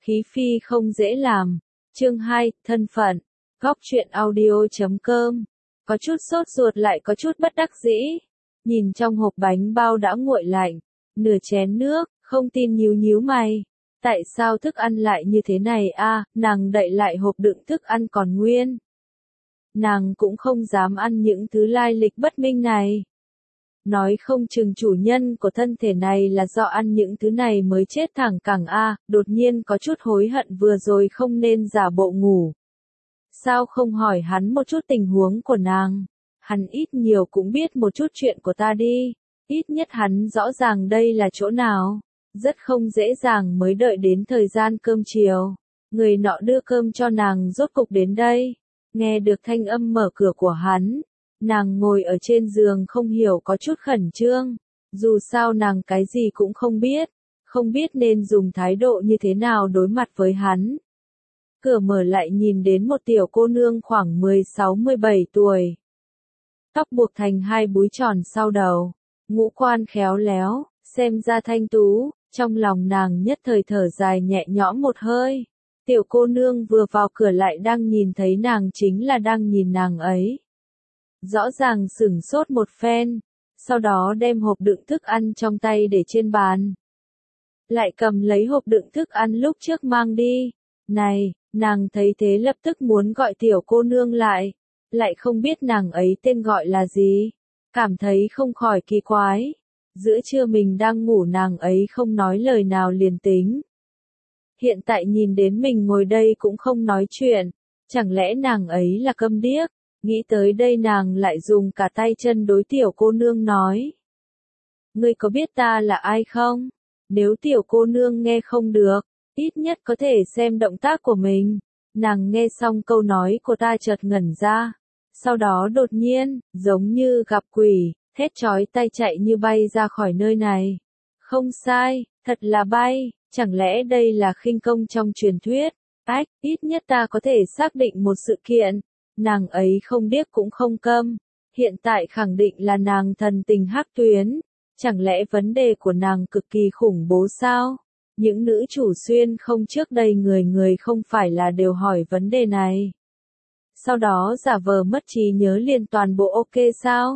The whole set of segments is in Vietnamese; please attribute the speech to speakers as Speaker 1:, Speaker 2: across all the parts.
Speaker 1: Khí phi không dễ làm. Chương 2, thân phận. Góc truyện audio.com. Có chút sốt ruột lại có chút bất đắc dĩ. Nhìn trong hộp bánh bao đã nguội lạnh. Nửa chén nước, không tin nhíu nhíu mày. Tại sao thức ăn lại như thế này a? Nàng đậy lại hộp đựng thức ăn còn nguyên. Nàng cũng không dám ăn những thứ lai lịch bất minh này. Nói không chừng chủ nhân của thân thể này là do ăn những thứ này mới chết thẳng cẳng a, đột nhiên có chút hối hận vừa rồi không nên giả bộ ngủ. Sao không hỏi hắn một chút tình huống của nàng? Hắn ít nhiều cũng biết một chút chuyện của ta đi, ít nhất hắn rõ ràng đây là chỗ nào. Rất không dễ dàng mới đợi đến thời gian cơm chiều. Người nọ đưa cơm cho nàng rốt cục đến đây. Nghe được thanh âm mở cửa của hắn. Nàng ngồi ở trên giường không hiểu có chút khẩn trương. Dù sao nàng cái gì cũng không biết. Không biết nên dùng thái độ như thế nào đối mặt với hắn. Cửa mở lại nhìn đến một tiểu cô nương khoảng 16-17 tuổi. Tóc buộc thành hai búi tròn sau đầu. Ngũ quan khéo léo, xem ra thanh tú. Trong lòng nàng nhất thời thở dài nhẹ nhõm một hơi. Tiểu cô nương vừa vào cửa lại đang nhìn thấy nàng chính là đang nhìn nàng ấy. Rõ ràng sửng sốt một phen, sau đó đem hộp đựng thức ăn trong tay để trên bàn. Lại cầm lấy hộp đựng thức ăn lúc trước mang đi. Này, nàng thấy thế lập tức muốn gọi tiểu cô nương lại. Lại không biết nàng ấy tên gọi là gì. Cảm thấy không khỏi kỳ quái. Giữa trưa mình đang ngủ nàng ấy không nói lời nào liền tính. Hiện tại nhìn đến mình ngồi đây cũng không nói chuyện. Chẳng lẽ nàng ấy là câm điếc? Nghĩ tới đây nàng lại dùng cả tay chân đối tiểu cô nương nói. Ngươi có biết ta là ai không? Nếu tiểu cô nương nghe không được, ít nhất có thể xem động tác của mình. Nàng nghe xong câu nói của ta chợt ngẩn ra. Sau đó đột nhiên, giống như gặp quỷ, thét chói tay chạy như bay ra khỏi nơi này. Không sai, thật là bay, chẳng lẽ đây là khinh công trong truyền thuyết? Ách, ít nhất ta có thể xác định một sự kiện. Nàng ấy không điếc cũng không câm. Hiện tại khẳng định là nàng thần tình hắc tuyến. Chẳng lẽ vấn đề của nàng cực kỳ khủng bố sao? Những nữ chủ xuyên không trước đây người không phải là đều hỏi vấn đề này. Sau đó giả vờ mất trí nhớ liền toàn bộ ok sao?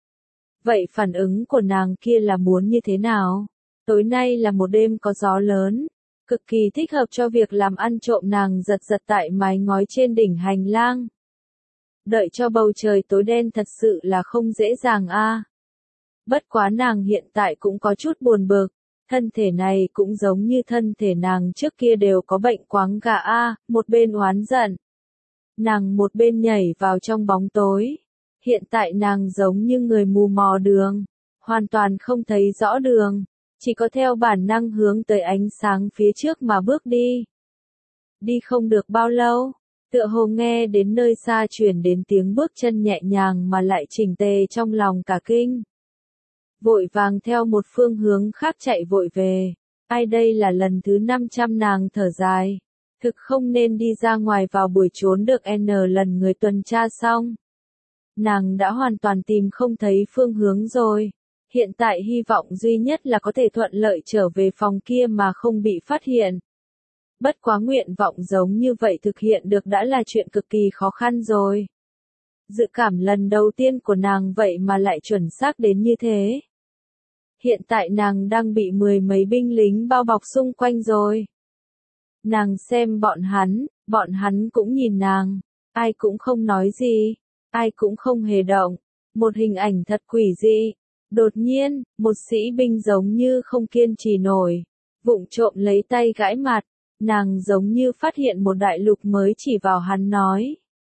Speaker 1: Vậy phản ứng của nàng kia là muốn như thế nào? Tối nay là một đêm có gió lớn, cực kỳ thích hợp cho việc làm ăn trộm nàng giật giật tại mái ngói trên đỉnh hành lang. Đợi cho bầu trời tối đen thật sự là không dễ dàng a. Bất quá nàng hiện tại cũng có chút buồn bực, thân thể này cũng giống như thân thể nàng trước kia đều có bệnh quáng gà a, một bên oán giận. Nàng một bên nhảy vào trong bóng tối. Hiện tại nàng giống như người mù mò đường, hoàn toàn không thấy rõ đường, chỉ có theo bản năng hướng tới ánh sáng phía trước mà bước đi. Đi không được bao lâu, tựa hồ nghe đến nơi xa truyền đến tiếng bước chân nhẹ nhàng mà lại chỉnh tề trong lòng cả kinh. Vội vàng theo một phương hướng khác chạy vội về. Ai đây là lần thứ 500 nàng thở dài. Thực không nên đi ra ngoài vào buổi trốn được N lần người tuần tra xong. Nàng đã hoàn toàn tìm không thấy phương hướng rồi. Hiện tại hy vọng duy nhất là có thể thuận lợi trở về phòng kia mà không bị phát hiện. Bất quá nguyện vọng giống như vậy thực hiện được đã là chuyện cực kỳ khó khăn rồi. Dự cảm lần đầu tiên của nàng vậy mà lại chuẩn xác đến như thế. Hiện tại nàng đang bị 10 mấy binh lính bao bọc xung quanh rồi. Nàng xem bọn hắn cũng nhìn nàng, ai cũng không nói gì, ai cũng không hề động. Một hình ảnh thật quỷ dị. Đột nhiên, một sĩ binh giống như không kiên trì nổi, vụng trộm lấy tay gãi mặt. Nàng giống như phát hiện một đại lục mới chỉ vào hắn nói.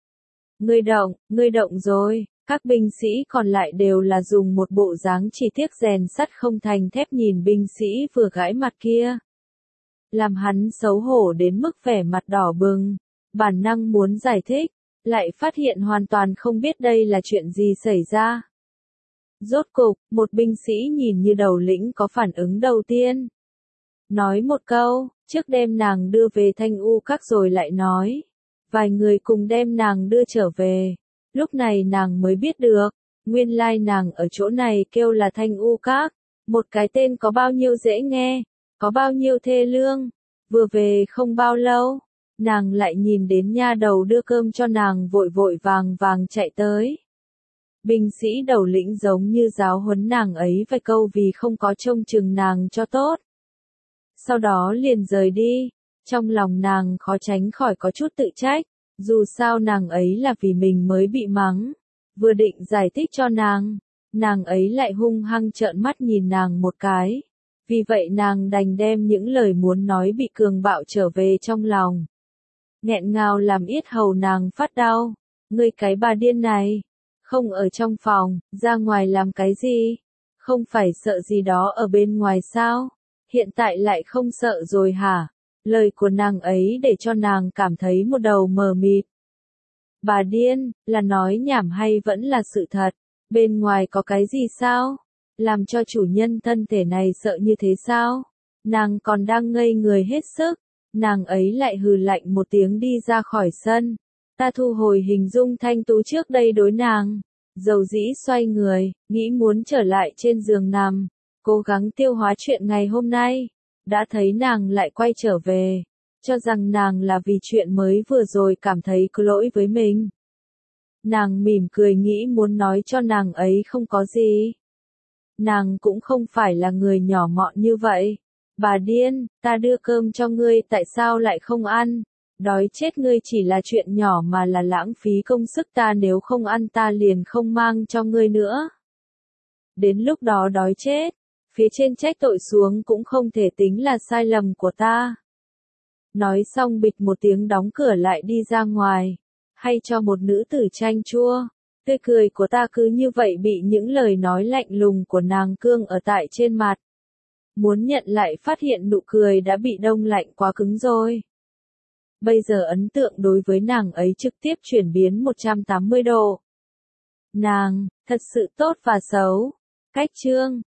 Speaker 1: Ngươi động rồi. Các binh sĩ còn lại đều là dùng một bộ dáng chỉ tiếc rèn sắt không thành thép nhìn binh sĩ vừa gãi mặt kia. Làm hắn xấu hổ đến mức vẻ mặt đỏ bừng, bản năng muốn giải thích, lại phát hiện hoàn toàn không biết đây là chuyện gì xảy ra. Rốt cục, một binh sĩ nhìn như đầu lĩnh có phản ứng đầu tiên. Nói một câu, trước đem nàng đưa về Thanh U Các rồi lại nói. Vài người cùng đem nàng đưa trở về. Lúc này nàng mới biết được, nguyên lai nàng ở chỗ này kêu là Thanh U Các. Một cái tên có bao nhiêu dễ nghe, có bao nhiêu thê lương. Vừa về không bao lâu, nàng lại nhìn đến nha đầu đưa cơm cho nàng vội vội vàng vàng chạy tới. Binh sĩ đầu lĩnh giống như giáo huấn nàng ấy vài câu vì không có trông chừng nàng cho tốt. Sau đó liền rời đi, trong lòng nàng khó tránh khỏi có chút tự trách, dù sao nàng ấy là vì mình mới bị mắng. Vừa định giải thích cho nàng ấy lại hung hăng trợn mắt nhìn nàng một cái. Vì vậy nàng đành đem những lời muốn nói bị cường bạo trở về trong lòng. Nghẹn ngào làm yết hầu nàng phát đau. Ngươi cái bà điên này, không ở trong phòng, ra ngoài làm cái gì? Không phải sợ gì đó ở bên ngoài sao? Hiện tại lại không sợ rồi hả? Lời của nàng ấy để cho nàng cảm thấy một đầu mờ mịt. Bà điên, là nói nhảm hay vẫn là sự thật? Bên ngoài có cái gì sao? Làm cho chủ nhân thân thể này sợ như thế sao? Nàng còn đang ngây người hết sức, nàng ấy lại hừ lạnh một tiếng đi ra khỏi sân. Ta thu hồi hình dung thanh tú trước đây đối nàng, dầu dĩ xoay người, nghĩ muốn trở lại trên giường nằm, cố gắng tiêu hóa chuyện ngày hôm nay. Đã thấy nàng lại quay trở về, cho rằng nàng là vì chuyện mới vừa rồi cảm thấy có lỗi với mình. Nàng mỉm cười nghĩ muốn nói cho nàng ấy không có gì. Nàng cũng không phải là người nhỏ mọn như vậy. Bà điên, ta đưa cơm cho ngươi tại sao lại không ăn? Đói chết ngươi chỉ là chuyện nhỏ mà là lãng phí công sức ta, nếu không ăn ta liền không mang cho ngươi nữa. Đến lúc đó đói chết, phía trên trách tội xuống cũng không thể tính là sai lầm của ta. Nói xong bịch một tiếng đóng cửa lại đi ra ngoài. Hay cho một nữ tử chanh chua. Tươi cười của ta cứ như vậy bị những lời nói lạnh lùng của nàng cương ở tại trên mặt. Muốn nhận lại phát hiện nụ cười đã bị đông lạnh quá cứng rồi. Bây giờ ấn tượng đối với nàng ấy trực tiếp chuyển biến 180 độ. Nàng, thật sự tốt và xấu. Cách chương